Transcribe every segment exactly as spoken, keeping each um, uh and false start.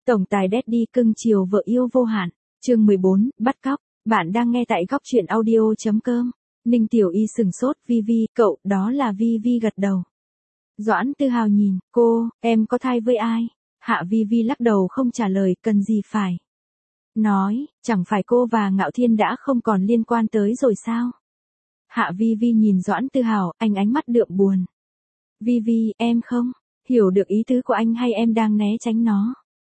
Tổng tài Daddy cưng chiều vợ yêu vô hạn. Chương mười bốn, bắt cóc. Bạn đang nghe tại góc truyện audio chấm com. Ninh Tiểu Y sừng sốt, Vi Vi, cậu, đó là Vi Vi gật đầu. Doãn Tư Hào nhìn, cô, em có thai với ai? Hạ Vi Vi lắc đầu không trả lời, cần gì phải. Nói, chẳng phải cô và Ngạo Thiên đã không còn liên quan tới rồi sao? Hạ Vi Vi nhìn Doãn Tư Hào, anh ánh mắt đượm buồn. Vi Vi, em không hiểu được ý tứ của anh hay em đang né tránh nó?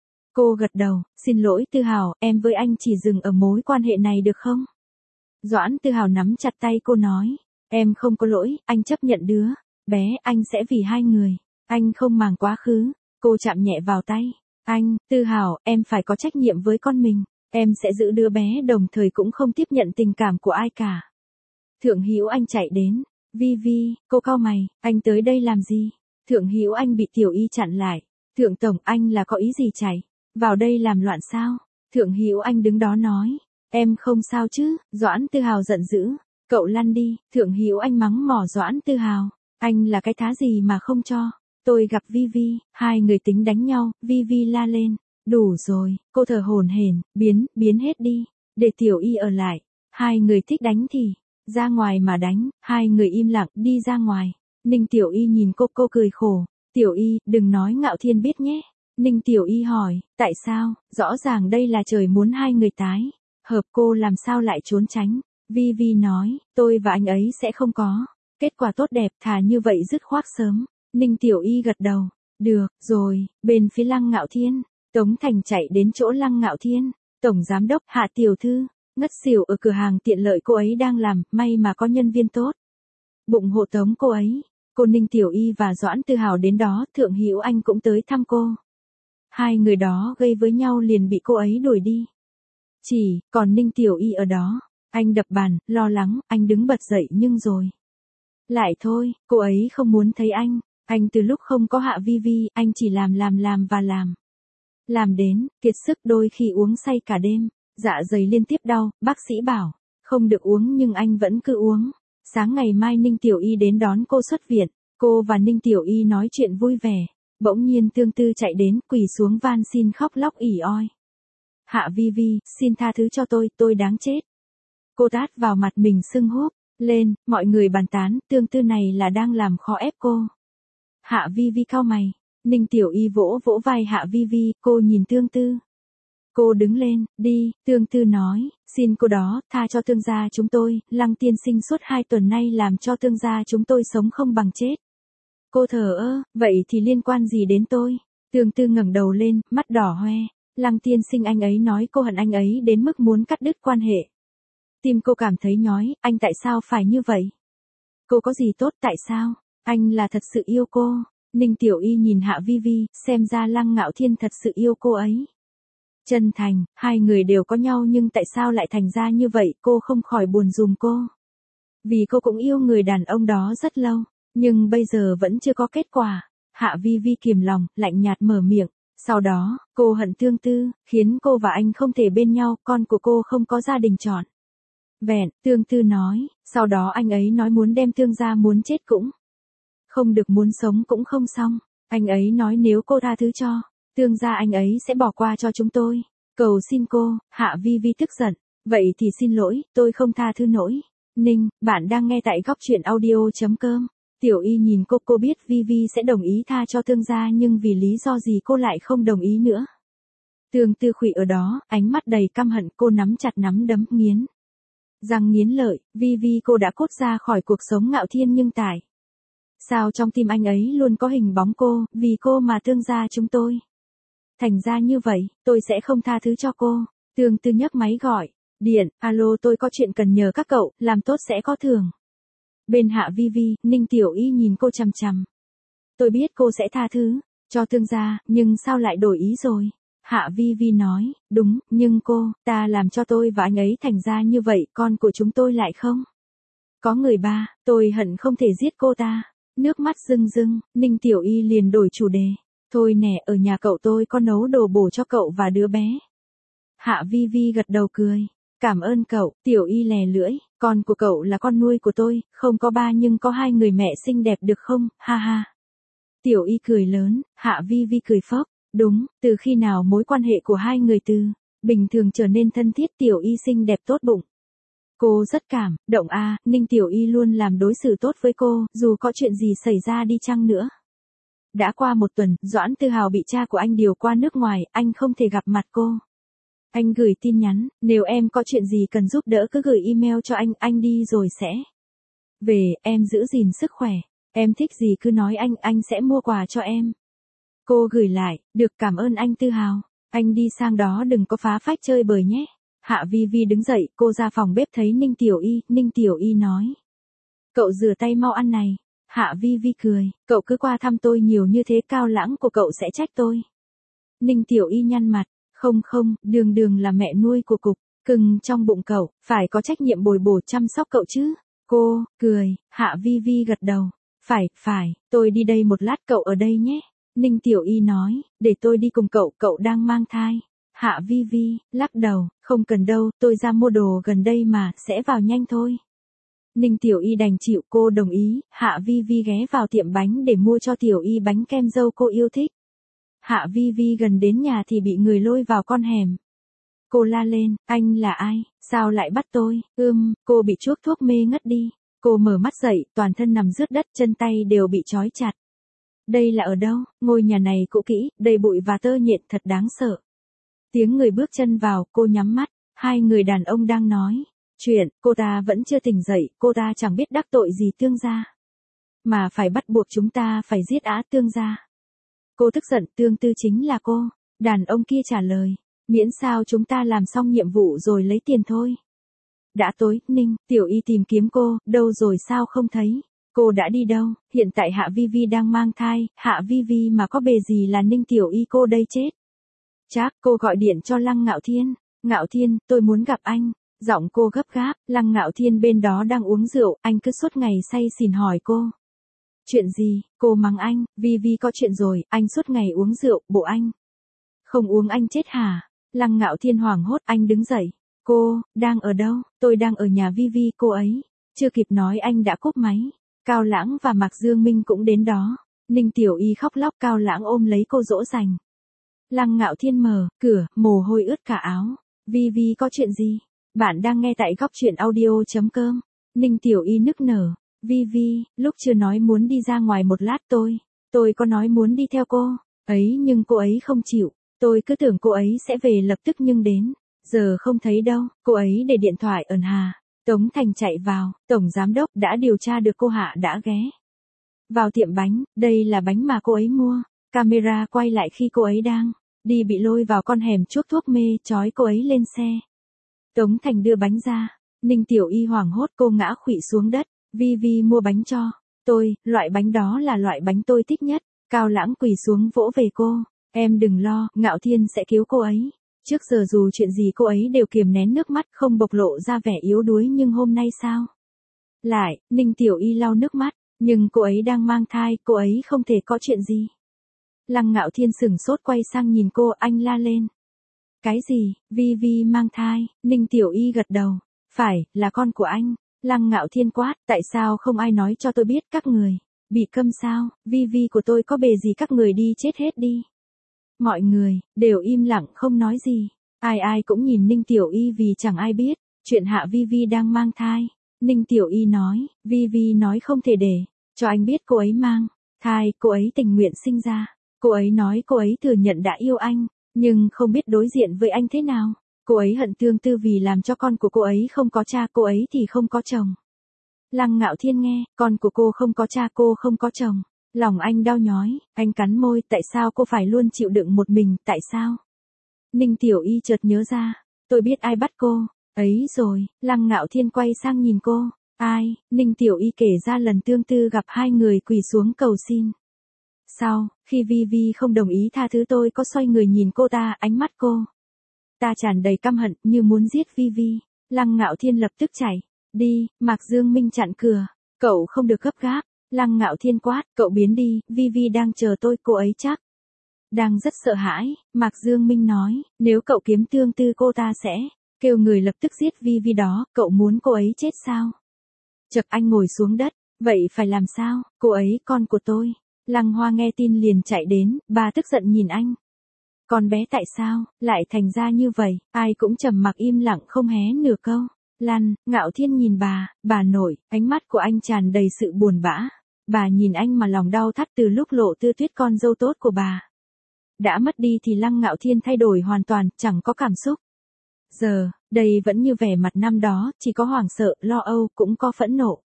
Cô gật đầu, xin lỗi Tư Hào, em với anh chỉ dừng ở mối quan hệ này được không? Doãn Tư Hào nắm chặt tay cô nói, em không có lỗi, anh chấp nhận đứa bé, anh sẽ vì hai người, anh không màng quá khứ. Cô chạm nhẹ vào tay, anh, Tư Hào, em phải có trách nhiệm với con mình, em sẽ giữ đứa bé đồng thời cũng không tiếp nhận tình cảm của ai cả. Thượng Hữu Anh chạy đến, Vi Vi, cô cau mày, anh tới đây làm gì? Thượng Hữu Anh bị Tiểu Y chặn lại, Thượng Tổng, anh là có ý gì chạy vào đây làm loạn sao? Thượng Hữu Anh đứng đó nói, em không sao chứ? Doãn Tư Hào giận dữ, cậu lăn đi. Thượng Hữu Anh mắng mỏ Doãn Tư Hào, anh là cái thá gì mà không cho tôi gặp Vi Vi? Hai người tính đánh nhau, Vi Vi la lên, đủ rồi, cô thở hổn hển, biến, biến hết đi, để Tiểu Y ở lại. Hai người thích đánh thì ra ngoài mà đánh. Hai người im lặng, đi ra ngoài. Ninh Tiểu Y nhìn cô, cô cười khổ, Tiểu Y, đừng nói Ngạo Thiên biết nhé. Ninh Tiểu Y hỏi, tại sao? Rõ ràng đây là trời muốn hai người tái hợp, cô làm sao lại trốn tránh? Vi Vi nói, tôi và anh ấy sẽ không có kết quả tốt đẹp, thà như vậy dứt khoát sớm. Ninh Tiểu Y gật đầu, được rồi. Bên phía Lăng Ngạo Thiên, Tống Thành chạy đến chỗ Lăng Ngạo Thiên, Tổng Giám đốc, Hạ tiểu thư ngất xỉu ở cửa hàng tiện lợi cô ấy đang làm, may mà có nhân viên tốt bụng hộ tống cô ấy. Cô Ninh Tiểu Y và Doãn Tư Hào đến đó, Thượng Hữu Anh cũng tới thăm cô. Hai người đó gây với nhau liền bị cô ấy đuổi đi. Chỉ còn Ninh Tiểu Y ở đó, anh đập bàn, lo lắng, anh đứng bật dậy nhưng rồi lại thôi, cô ấy không muốn thấy anh. Anh từ lúc không có Hạ Vi Vi, anh chỉ làm làm làm và làm. Làm đến, kiệt sức, đôi khi uống say cả đêm, dạ dày liên tiếp đau, bác sĩ bảo, không được uống nhưng anh vẫn cứ uống. Sáng ngày mai Ninh Tiểu Y đến đón cô xuất viện, cô và Ninh Tiểu Y nói chuyện vui vẻ. Bỗng nhiên Tương Tư chạy đến, quỳ xuống van xin khóc lóc ỉ oi. Hạ Vi Vi, xin tha thứ cho tôi, tôi đáng chết. Cô tát vào mặt mình sưng húp lên, mọi người bàn tán, Tương Tư này là đang làm khó ép cô. Hạ Vi Vi cau mày, Ninh Tiểu Y vỗ vỗ vai Hạ Vi Vi, cô nhìn Tương Tư. Cô đứng lên, đi. Tương Tư nói, xin cô đó, tha cho Tương gia chúng tôi, Lăng tiên sinh suốt hai tuần nay làm cho Tương gia chúng tôi sống không bằng chết. Cô thờ ơ, vậy thì liên quan gì đến tôi? Tương Tư ngẩng đầu lên, mắt đỏ hoe, Lăng tiên sinh anh ấy nói cô hận anh ấy đến mức muốn cắt đứt quan hệ. Tim cô cảm thấy nhói, anh tại sao phải như vậy? Cô có gì tốt, tại sao? Anh là thật sự yêu cô. Ninh Tiểu Y nhìn Hạ Vi Vi, xem ra Lăng Ngạo Thiên thật sự yêu cô ấy. Chân thành, hai người đều có nhau nhưng tại sao lại thành ra như vậy, cô không khỏi buồn giùm cô. Vì cô cũng yêu người đàn ông đó rất lâu, nhưng bây giờ vẫn chưa có kết quả. Hạ Vi Vi kiềm lòng, lạnh nhạt mở miệng, sau đó, cô hận Tương Tư, khiến cô và anh không thể bên nhau, con của cô không có gia đình trọn vẹn. Tương Tư nói, sau đó anh ấy nói muốn đem Tương gia muốn chết cũng không được, muốn sống cũng không xong. Anh ấy nói nếu cô tha thứ cho Tương gia anh ấy sẽ bỏ qua cho chúng tôi. Cầu xin cô. Hạ Vi Vi tức giận, vậy thì xin lỗi, tôi không tha thứ nổi. Ninh, bạn đang nghe tại góc truyện audio chấm com. Tiểu Y nhìn cô, cô biết Vi Vi sẽ đồng ý tha cho Tương gia nhưng vì lý do gì cô lại không đồng ý nữa. Tương Tư khuỵu ở đó, ánh mắt đầy căm hận, cô nắm chặt nắm đấm, nghiến răng nghiến lợi. Vi Vi, cô đã cốt ra khỏi cuộc sống Ngạo Thiên nhưng tại sao trong tim anh ấy luôn có hình bóng cô, vì cô mà Tương gia chúng tôi thành ra như vậy, tôi sẽ không tha thứ cho cô. Tương Tư nhấc máy gọi điện, alo, tôi có chuyện cần nhờ các cậu, làm tốt sẽ có thưởng. Bên Hạ Vi Vi, Ninh Tiểu Y nhìn cô chằm chằm. Tôi biết cô sẽ tha thứ cho Tương gia, nhưng sao lại đổi ý rồi? Hạ Vi Vi nói, đúng, nhưng cô, ta làm cho tôi và anh ấy thành ra như vậy, con của chúng tôi lại không có người ba, tôi hận không thể giết cô ta. Nước mắt rưng rưng, Ninh Tiểu Y liền đổi chủ đề. Thôi nè, ở nhà cậu tôi có nấu đồ bổ cho cậu và đứa bé. Hạ Vi Vi gật đầu cười. Cảm ơn cậu. Tiểu Y lè lưỡi, con của cậu là con nuôi của tôi, không có ba nhưng có hai người mẹ xinh đẹp được không, ha ha. Tiểu Y cười lớn, Hạ Vi Vi cười phốc. Đúng, từ khi nào mối quan hệ của hai người từ bình thường trở nên thân thiết. Tiểu Y xinh đẹp tốt bụng. Cô rất cảm động a, Ninh Tiểu Y luôn làm đối xử tốt với cô, dù có chuyện gì xảy ra đi chăng nữa. Đã qua một tuần, Doãn Tư Hào bị cha của anh điều qua nước ngoài, anh không thể gặp mặt cô. Anh gửi tin nhắn, nếu em có chuyện gì cần giúp đỡ cứ gửi email cho anh, anh đi rồi sẽ về, em giữ gìn sức khỏe. Em thích gì cứ nói anh, anh sẽ mua quà cho em. Cô gửi lại, được, cảm ơn anh Tư Hào. Anh đi sang đó đừng có phá phách chơi bời nhé. Hạ Vi Vi đứng dậy, cô ra phòng bếp thấy Ninh Tiểu Y, Ninh Tiểu Y nói. Cậu rửa tay mau ăn này. Hạ Vi Vi cười, cậu cứ qua thăm tôi nhiều như thế Cao Lãng của cậu sẽ trách tôi. Ninh Tiểu Y nhăn mặt, không không, Đường Đường là mẹ nuôi của cục cưng trong bụng cậu, phải có trách nhiệm bồi bổ chăm sóc cậu chứ. Cô, cười, Hạ Vi Vi gật đầu. Phải, phải, tôi đi đây một lát cậu ở đây nhé. Ninh Tiểu Y nói, để tôi đi cùng cậu, cậu đang mang thai. Hạ Vi Vi, lắc đầu, không cần đâu, tôi ra mua đồ gần đây mà, sẽ vào nhanh thôi. Ninh Tiểu Y đành chịu, cô đồng ý. Hạ Vi Vi ghé vào tiệm bánh để mua cho Tiểu Y bánh kem dâu cô yêu thích. Hạ Vi Vi gần đến nhà thì bị người lôi vào con hẻm. Cô la lên, anh là ai, sao lại bắt tôi, ưm, cô bị chuốc thuốc mê ngất đi. Cô mở mắt dậy, toàn thân nằm rướt đất, chân tay đều bị trói chặt. Đây là ở đâu, ngôi nhà này cũ kỹ, đầy bụi và tơ nhện thật đáng sợ. Tiếng người bước chân vào, cô nhắm mắt, hai người đàn ông đang nói chuyện, cô ta vẫn chưa tỉnh dậy, cô ta chẳng biết đắc tội gì Tương gia. Mà phải bắt buộc chúng ta phải giết Á Tương gia. Cô tức giận, Tương Tư chính là cô. Đàn ông kia trả lời, miễn sao chúng ta làm xong nhiệm vụ rồi lấy tiền thôi. Đã tối, Ninh Tiểu Y tìm kiếm cô, đâu rồi sao không thấy. Cô đã đi đâu, hiện tại Hạ Vi Vi đang mang thai, Hạ Vi Vi mà có bề gì là Ninh Tiểu Y cô đây chết. Chắc, cô gọi điện cho Lăng Ngạo Thiên. Ngạo Thiên, tôi muốn gặp anh. Giọng cô gấp gáp, Lăng Ngạo Thiên bên đó đang uống rượu, anh cứ suốt ngày say xỉn hỏi cô. Chuyện gì, cô mắng anh, Vi Vi có chuyện rồi, anh suốt ngày uống rượu, bộ anh. Không uống anh chết hả? Lăng Ngạo Thiên hoảng hốt, anh đứng dậy. Cô, đang ở đâu? Tôi đang ở nhà Vi Vi, cô ấy. Chưa kịp nói anh đã cúp máy. Cao Lãng và Mạc Dương Minh cũng đến đó. Ninh Tiểu Y khóc lóc, Cao Lãng ôm lấy cô dỗ dành. Lăng Ngạo Thiên mở cửa, mồ hôi ướt cả áo. Vi Vi có chuyện gì? Bạn đang nghe tại góc truyện audio.com. Ninh Tiểu Y nức nở. Vi Vi, lúc chưa nói muốn đi ra ngoài một lát tôi. Tôi có nói muốn đi theo cô. Ấy nhưng cô ấy không chịu. Tôi cứ tưởng cô ấy sẽ về lập tức nhưng đến. Giờ không thấy đâu, cô ấy để điện thoại ẩn hà. Tống Thành chạy vào, Tổng Giám Đốc đã điều tra được cô Hạ đã ghé vào tiệm bánh, đây là bánh mà cô ấy mua. Camera quay lại khi cô ấy đang đi bị lôi vào con hẻm chuốc thuốc mê, trói cô ấy lên xe. Tống Thành đưa bánh ra, Ninh Tiểu Y hoảng hốt, cô ngã khuỵu xuống đất. Vi Vi mua bánh cho tôi, loại bánh đó là loại bánh tôi thích nhất. Cao Lãng quỳ xuống vỗ về cô, em đừng lo, Ngạo Thiên sẽ cứu cô ấy. Trước giờ dù chuyện gì cô ấy đều kiềm nén nước mắt, không bộc lộ ra vẻ yếu đuối, nhưng hôm nay sao? Lại, Ninh Tiểu Y lau nước mắt, nhưng cô ấy đang mang thai, cô ấy không thể có chuyện gì. Lăng Ngạo Thiên sửng sốt quay sang nhìn cô, anh la lên. Cái gì, Vi Vi mang thai? Ninh Tiểu Y gật đầu. Phải, là con của anh. Lăng Ngạo Thiên quát, tại sao không ai nói cho tôi biết, các người bị câm sao? Vi Vi của tôi có bề gì, các người đi chết hết đi. Mọi người đều im lặng không nói gì. Ai ai cũng nhìn Ninh Tiểu Y vì chẳng ai biết chuyện Hạ Vi Vi đang mang thai. Ninh Tiểu Y nói, Vi Vi nói không thể để cho anh biết cô ấy mang thai, cô ấy tình nguyện sinh ra. Cô ấy nói cô ấy thừa nhận đã yêu anh, nhưng không biết đối diện với anh thế nào. Cô ấy hận Tương Tư vì làm cho con của cô ấy không có cha, cô ấy thì không có chồng. Lăng Ngạo Thiên nghe, con của cô không có cha, cô không có chồng. Lòng anh đau nhói, anh cắn môi, tại sao cô phải luôn chịu đựng một mình, tại sao? Ninh Tiểu Y chợt nhớ ra, tôi biết ai bắt cô, ấy rồi, Lăng Ngạo Thiên quay sang nhìn cô, ai? Ninh Tiểu Y kể ra lần Tương Tư gặp hai người quỳ xuống cầu xin. Sau, khi Vi Vi không đồng ý tha thứ, tôi có xoay người nhìn cô ta, ánh mắt cô ta tràn đầy căm hận, như muốn giết Vi Vi. Lăng Ngạo Thiên lập tức chạy đi, Mạc Dương Minh chặn cửa, cậu không được gấp gáp. Lăng Ngạo Thiên quát, cậu biến đi, Vi Vi đang chờ tôi, cô ấy chắc đang rất sợ hãi. Mạc Dương Minh nói, nếu cậu kiếm Tương Tư cô ta sẽ kêu người lập tức giết Vi Vi đó, cậu muốn cô ấy chết sao? Chợt anh ngồi xuống đất, vậy phải làm sao, cô ấy con của tôi. Lăng Hoa nghe tin liền chạy đến, bà tức giận nhìn anh. con bé tại sao, lại thành ra như vậy, ai cũng trầm mặc im lặng không hé nửa câu. Lăn, Ngạo Thiên nhìn bà, bà nội, ánh mắt của anh tràn đầy sự buồn bã. Bà nhìn anh mà lòng đau thắt từ lúc Lộ Tư Tuyết con dâu tốt của bà đã mất đi thì Lăng Ngạo Thiên thay đổi hoàn toàn, chẳng có cảm xúc. Giờ, đây vẫn như vẻ mặt năm đó, chỉ có hoảng sợ, lo âu, cũng có phẫn nộ.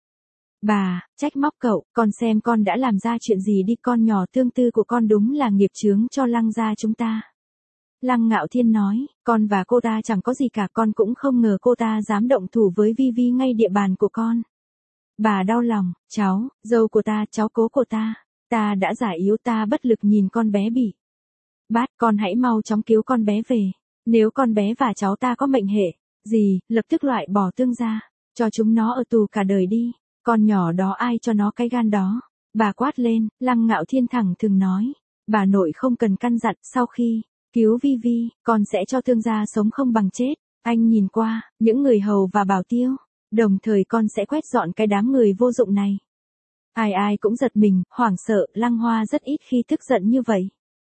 Bà, trách móc cậu, con xem con đã làm ra chuyện gì đi, con nhỏ tương tư của con đúng là nghiệp chướng cho Lăng gia chúng ta. Lăng Ngạo Thiên nói, con và cô ta chẳng có gì cả, con cũng không ngờ cô ta dám động thủ với Vi Vi ngay địa bàn của con. Bà đau lòng, cháu, dâu của ta, cháu cố của ta, ta đã giải yếu, ta bất lực nhìn con bé bị bát, con hãy mau chóng cứu con bé về. Nếu con bé và cháu ta có mệnh hệ gì, lập tức loại bỏ Tương gia, cho chúng nó ở tù cả đời đi. Con nhỏ đó ai cho nó cái gan đó? Bà quát lên. Lăng Ngạo Thiên thẳng thừng nói, bà nội không cần căn dặn, sau khi cứu Vi Vi, con sẽ cho Tương gia sống không bằng chết. Anh nhìn qua, những người hầu và bảo tiêu, đồng thời con sẽ quét dọn cái đám người vô dụng này. Ai ai cũng giật mình, hoảng sợ, Lăng Hoa rất ít khi tức giận như vậy.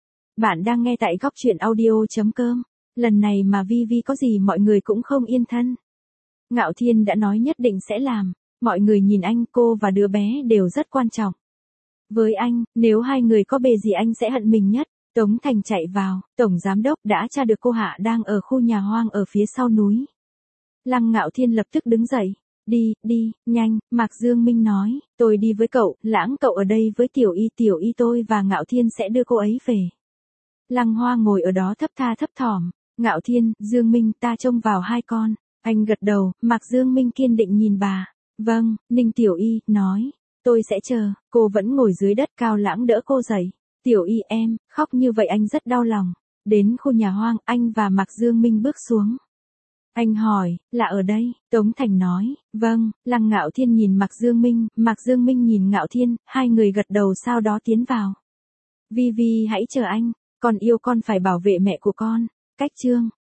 Bạn đang nghe tại góc truyện audio chấm com. Lần này mà Vi Vi có gì mọi người cũng không yên thân. Ngạo Thiên đã nói nhất định sẽ làm. Mọi người nhìn anh, cô và đứa bé đều rất quan trọng. Với anh, nếu hai người có bề gì anh sẽ hận mình nhất. Tống Thành chạy vào, Tổng Giám Đốc đã tra được cô Hạ đang ở khu nhà hoang ở phía sau núi. Lăng Ngạo Thiên lập tức đứng dậy. Đi, đi, nhanh, Mạc Dương Minh nói, tôi đi với cậu, Lãng cậu ở đây với Tiểu Y, Tiểu Y tôi và Ngạo Thiên sẽ đưa cô ấy về. Lăng Hoa ngồi ở đó thấp tha thấp thỏm. Ngạo Thiên, Dương Minh, ta trông vào hai con. Anh gật đầu, Mạc Dương Minh kiên định nhìn bà. Vâng, Ninh Tiểu Y, nói. Tôi sẽ chờ, cô vẫn ngồi dưới đất. Cao Lãng đỡ cô dậy. Tiểu Y em, khóc như vậy anh rất đau lòng. Đến khu nhà hoang, anh và Mạc Dương Minh bước xuống. Anh hỏi, là ở đây? Tống Thành nói, vâng. Lăng Ngạo Thiên nhìn Mạc Dương Minh, Mạc Dương Minh nhìn Ngạo Thiên, hai người gật đầu sau đó tiến vào. Vi Vi hãy chờ anh, con yêu con phải bảo vệ mẹ của con. Cách chương